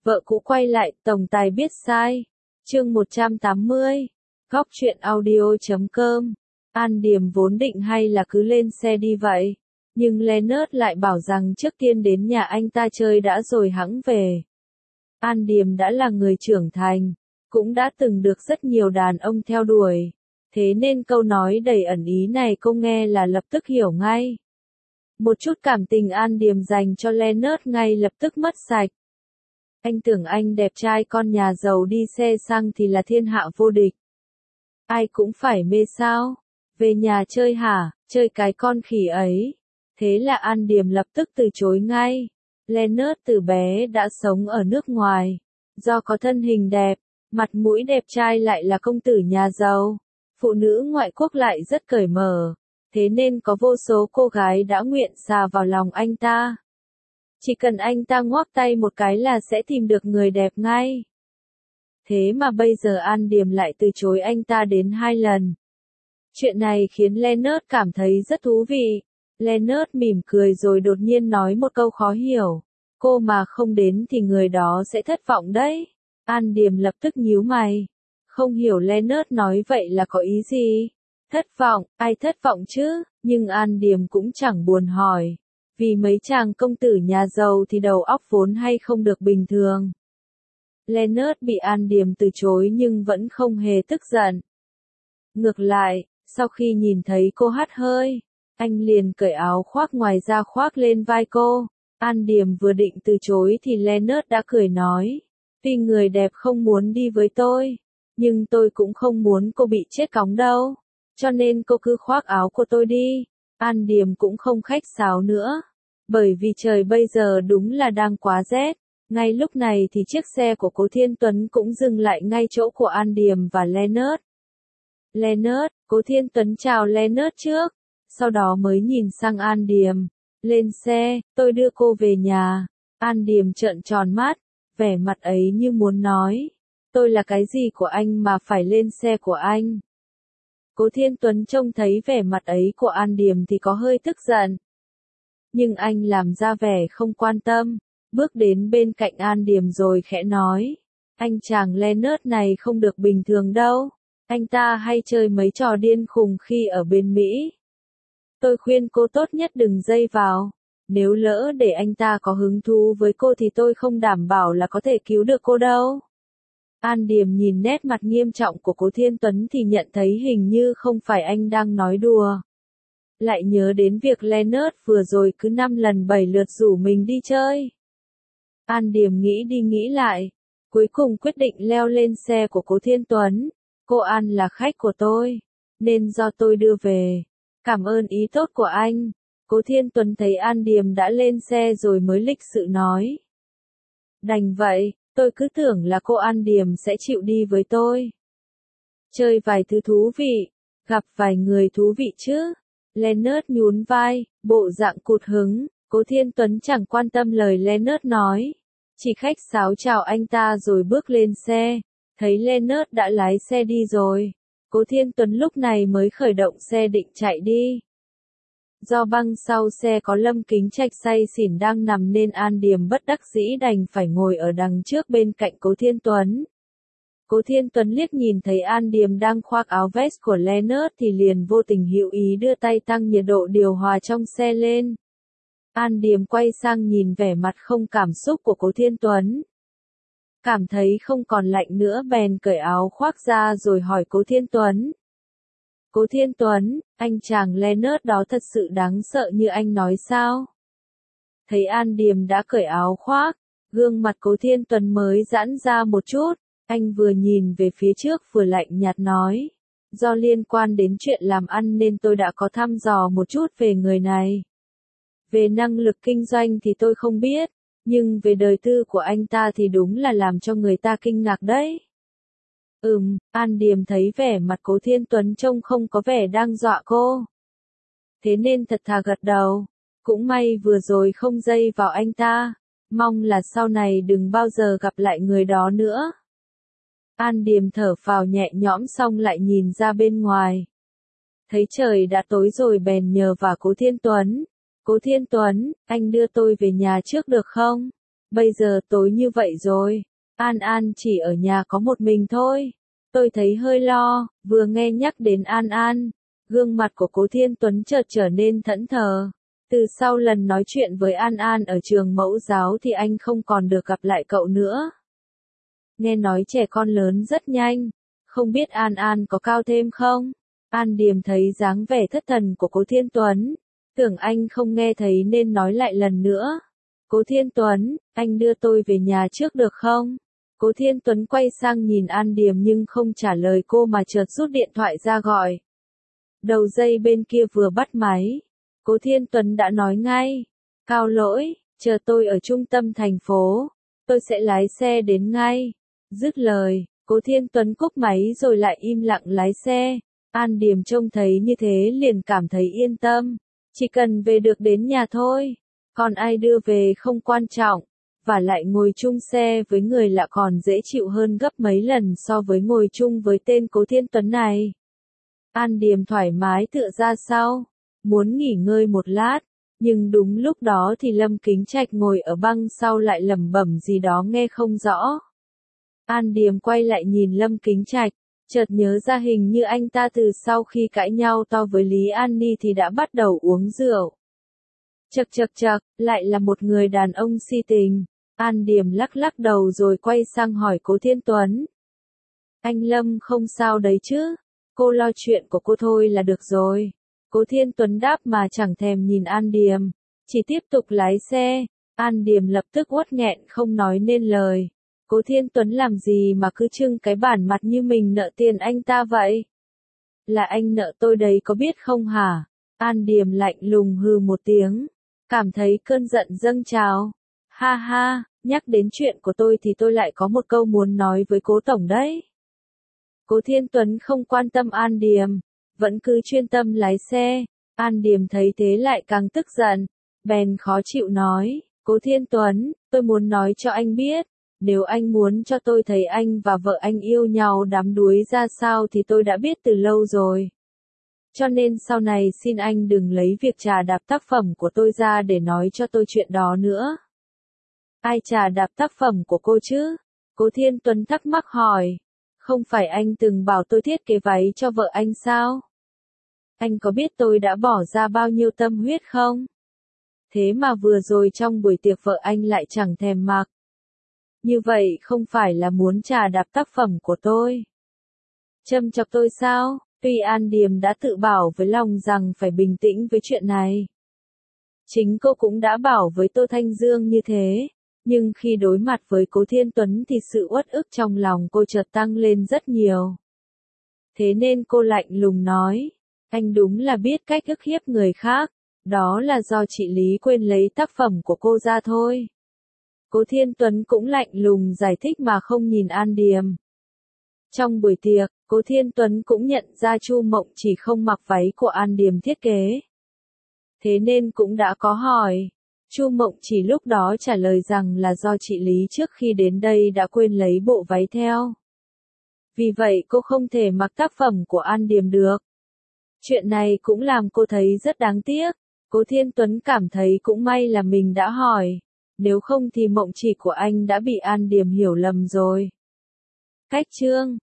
Vợ cũ quay lại, tổng tài biết sai. Chương 180. Góc truyện audio.com. An Điềm vốn định hay là cứ lên xe đi vậy, nhưng Leonard lại bảo rằng trước tiên đến nhà anh ta chơi đã rồi hẵng về. An Điềm đã là người trưởng thành, cũng đã từng được rất nhiều đàn ông theo đuổi, thế nên câu nói đầy ẩn ý này cô nghe là lập tức hiểu ngay. Một chút cảm tình An Điềm dành cho Leonard ngay lập tức mất sạch. Anh tưởng anh đẹp trai con nhà giàu đi xe xăng thì là thiên hạ vô địch. Ai cũng phải mê sao? Về nhà chơi hả? Chơi cái con khỉ ấy. Thế là An Điềm lập tức từ chối ngay. Leonard từ bé đã sống ở nước ngoài. Do có thân hình đẹp, mặt mũi đẹp trai lại là công tử nhà giàu. Phụ nữ ngoại quốc lại rất cởi mở. Thế nên có vô số cô gái đã nguyện xà vào lòng anh ta. Chỉ cần anh ta ngoắc tay một cái là sẽ tìm được người đẹp ngay. Thế mà bây giờ An Điềm lại từ chối anh ta đến 2 lần. Chuyện này khiến Leonard cảm thấy rất thú vị. Leonard mỉm cười rồi đột nhiên nói một câu khó hiểu. Cô mà không đến thì người đó sẽ thất vọng đấy. An Điềm lập tức nhíu mày. Không hiểu Leonard nói vậy là có ý gì? Thất vọng, ai thất vọng chứ? Nhưng An Điềm cũng chẳng buồn hỏi. Vì mấy chàng công tử nhà giàu thì đầu óc vốn hay không được bình thường. Leonard bị An Điềm từ chối nhưng vẫn không hề tức giận. Ngược lại, sau khi nhìn thấy cô hắt hơi, anh liền cởi áo khoác ngoài ra khoác lên vai cô. An Điềm vừa định từ chối thì Leonard đã cười nói. Tuy người đẹp không muốn đi với tôi, nhưng tôi cũng không muốn cô bị chết cóng đâu. Cho nên cô cứ khoác áo của tôi đi. An Điềm cũng không khách sáo nữa. Bởi vì trời bây giờ đúng là đang quá rét. Ngay lúc này thì chiếc xe của Cố Thiên Tuấn cũng dừng lại ngay chỗ của An Điềm và Leonard. Leonard, Cố Thiên Tuấn chào Leonard trước, sau đó mới nhìn sang An Điềm. Lên xe, tôi đưa cô về nhà. An Điềm trợn tròn mắt, vẻ mặt ấy như muốn nói. Tôi là cái gì của anh mà phải lên xe của anh? Cố Thiên Tuấn trông thấy vẻ mặt ấy của An Điềm thì có hơi tức giận. Nhưng anh làm ra vẻ không quan tâm, bước đến bên cạnh An Điềm rồi khẽ nói. Anh chàng Leonard này không được bình thường đâu. Anh ta hay chơi mấy trò điên khùng khi ở bên Mỹ. Tôi khuyên cô tốt nhất đừng dây vào. Nếu lỡ để anh ta có hứng thú với cô thì tôi không đảm bảo là có thể cứu được cô đâu. An Điềm nhìn nét mặt nghiêm trọng của Cố Thiên Tuấn thì nhận thấy hình như không phải anh đang nói đùa. Lại nhớ đến việc Leonard vừa rồi cứ 5 lần 7 lượt rủ mình đi chơi. An Điềm nghĩ đi nghĩ lại, cuối cùng quyết định leo lên xe của Cố Thiên Tuấn. Cô An là khách của tôi, nên do tôi đưa về. Cảm ơn ý tốt của anh. Cố Thiên Tuấn thấy An Điềm đã lên xe rồi mới lịch sự nói. Đành vậy, tôi cứ tưởng là cô An Điềm sẽ chịu đi với tôi. Chơi vài thứ thú vị, gặp vài người thú vị chứ. Leonard nhún vai, bộ dạng cụt hứng. Cố Thiên Tuấn chẳng quan tâm lời Leonard nói. Chỉ khách sáo chào anh ta rồi bước lên xe. Thấy Leonard đã lái xe đi rồi. Cố Thiên Tuấn lúc này mới khởi động xe định chạy đi. Do băng sau xe có Lâm Kính Trạch say xỉn đang nằm nên An Điềm bất đắc dĩ đành phải ngồi ở đằng trước bên cạnh Cố Thiên Tuấn. Cố Thiên Tuấn liếc nhìn thấy An Điềm đang khoác áo vest của Leonard thì liền vô tình hữu ý đưa tay tăng nhiệt độ điều hòa trong xe lên. An Điềm quay sang nhìn vẻ mặt không cảm xúc của Cố Thiên Tuấn. Cảm thấy không còn lạnh nữa bèn cởi áo khoác ra rồi hỏi Cố Thiên Tuấn. Cố Thiên Tuấn, anh chàng Leonard đó thật sự đáng sợ như anh nói sao? Thấy An Điềm đã cởi áo khoác, gương mặt Cố Thiên Tuấn mới giãn ra một chút. Anh vừa nhìn về phía trước vừa lạnh nhạt nói. Do liên quan đến chuyện làm ăn nên tôi đã có thăm dò một chút về người này. Về năng lực kinh doanh thì tôi không biết, nhưng về đời tư của anh ta thì đúng là làm cho người ta kinh ngạc đấy. An Điềm thấy vẻ mặt Cố Thiên Tuấn trông không có vẻ đang dọa cô. Thế nên thật thà gật đầu. Cũng may vừa rồi không dây vào anh ta. Mong là sau này đừng bao giờ gặp lại người đó nữa. An Điềm thở phào nhẹ nhõm xong lại nhìn ra bên ngoài. Thấy trời đã tối rồi bèn nhờ vào Cố Thiên Tuấn. Cố Thiên Tuấn, anh đưa tôi về nhà trước được không? Bây giờ tối như vậy rồi, An An chỉ ở nhà có một mình thôi. Tôi thấy hơi lo, vừa nghe nhắc đến An An, gương mặt của Cố Thiên Tuấn chợt trở nên thẫn thờ. Từ sau lần nói chuyện với An An ở trường mẫu giáo thì anh không còn được gặp lại cậu nữa. Nghe nói trẻ con lớn rất nhanh, không biết An An có cao thêm không? An Điềm thấy dáng vẻ thất thần của Cố Thiên Tuấn, tưởng anh không nghe thấy nên nói lại lần nữa. Cố Thiên Tuấn, anh đưa tôi về nhà trước được không? Cố Thiên Tuấn quay sang nhìn An Điềm nhưng không trả lời cô mà chợt rút điện thoại ra gọi. Đầu dây bên kia vừa bắt máy, Cố Thiên Tuấn đã nói ngay, Cao lỗi, chờ tôi ở trung tâm thành phố, tôi sẽ lái xe đến ngay. Dứt lời, Cố Thiên Tuấn cúp máy rồi lại im lặng lái xe. An Điềm trông thấy như thế liền cảm thấy yên tâm, chỉ cần về được đến nhà thôi, còn ai đưa về không quan trọng, và lại ngồi chung xe với người lạ còn dễ chịu hơn gấp mấy lần so với ngồi chung với tên Cố Thiên Tuấn này. An Điềm thoải mái tựa ra sau, muốn nghỉ ngơi một lát, nhưng đúng lúc đó thì Lâm Kính Trạch ngồi ở băng sau lại lẩm bẩm gì đó nghe không rõ. An Điềm quay lại nhìn Lâm Kính Trạch, chợt nhớ ra hình như anh ta từ sau khi cãi nhau to với Lý An Ni thì đã bắt đầu uống rượu. Chậc, lại là một người đàn ông si tình. An Điềm lắc lắc đầu rồi quay sang hỏi Cố Thiên Tuấn. Anh Lâm không sao đấy chứ? Cô lo chuyện của cô thôi là được rồi. Cố Thiên Tuấn đáp mà chẳng thèm nhìn An Điềm, chỉ tiếp tục lái xe. An Điềm lập tức uất nghẹn không nói nên lời. Cố Thiên Tuấn làm gì mà cứ trưng cái bản mặt như mình nợ tiền anh ta vậy? Là anh nợ tôi đấy có biết không hả? An Điềm lạnh lùng hừ một tiếng, cảm thấy cơn giận dâng trào. Ha ha, nhắc đến chuyện của tôi thì tôi lại có một câu muốn nói với Cố Tổng đấy. Cố Thiên Tuấn không quan tâm An Điềm, vẫn cứ chuyên tâm lái xe. An Điềm thấy thế lại càng tức giận, bèn khó chịu nói, Cố Thiên Tuấn, tôi muốn nói cho anh biết, nếu anh muốn cho tôi thấy anh và vợ anh yêu nhau đắm đuối ra sao thì tôi đã biết từ lâu rồi. Cho nên sau này xin anh đừng lấy việc trà đạp tác phẩm của tôi ra để nói cho tôi chuyện đó nữa. Ai trà đạp tác phẩm của cô chứ? Cố Thiên Tuấn thắc mắc hỏi. Không phải anh từng bảo tôi thiết kế váy cho vợ anh sao? Anh có biết tôi đã bỏ ra bao nhiêu tâm huyết không? Thế mà vừa rồi trong buổi tiệc vợ anh lại chẳng thèm mặc. Như vậy không phải là muốn trà đạp tác phẩm của tôi. Châm chọc tôi sao? Tuy An Điềm đã tự bảo với lòng rằng phải bình tĩnh với chuyện này. Chính cô cũng đã bảo với Tô Thanh Dương như thế. Nhưng khi đối mặt với Cố Thiên Tuấn thì sự uất ức trong lòng cô chợt tăng lên rất nhiều. Thế nên cô lạnh lùng nói, anh đúng là biết cách ức hiếp người khác, đó là do chị Lý quên lấy tác phẩm của cô ra thôi. Cố Thiên Tuấn cũng lạnh lùng giải thích mà không nhìn An Điềm. Trong buổi tiệc, Cố Thiên Tuấn cũng nhận ra Chu Mộng chỉ không mặc váy của An Điềm thiết kế. Thế nên cũng đã có hỏi. Chu Mộng chỉ lúc đó trả lời rằng là do chị Lý trước khi đến đây đã quên lấy bộ váy theo. Vì vậy cô không thể mặc tác phẩm của An Điềm được. Chuyện này cũng làm cô thấy rất đáng tiếc. Cố Thiên Tuấn cảm thấy cũng may là mình đã hỏi. Nếu không thì mộng chỉ của anh đã bị An Điềm hiểu lầm rồi. Cách chương